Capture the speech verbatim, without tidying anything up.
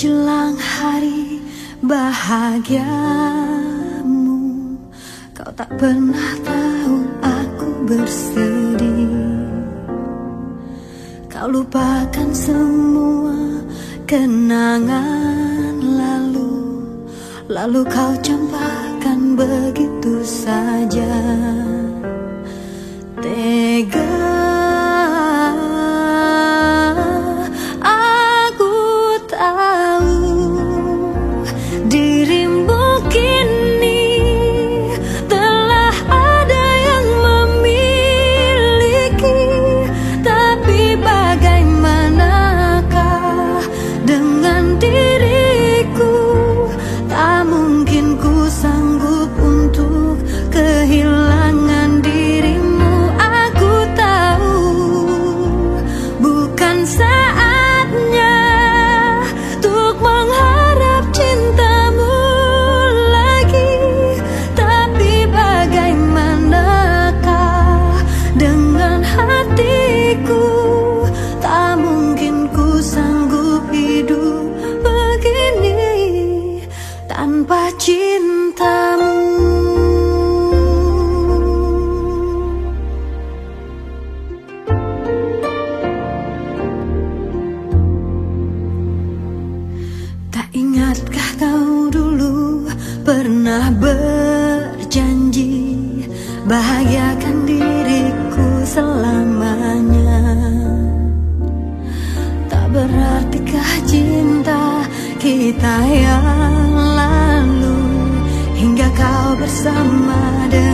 Menjelang hari bahagiamu, kau tak pernah tahu aku bersedih. Kau lupakan semua kenangan lalu, lalu kau campakkan begitu saja. Tega aku tahu dirimu kini telah ada yang memiliki. Tapi bagaimanakah dengan diriku? Tak mungkin ku sanggup untuk kehilangan dirimu. Aku tahu bukan saatnya untuk mengharap cintamu lagi. Tapi bagaimanakah dengan hatiku? Tak mungkin ku sanggup hidup begini tanpa cintamu. Tak ingatkah kau dulu pernah berjanji bahagiakan diriku selamanya? Tak beratikah cinta kita yang lalu hingga kau bersama dengan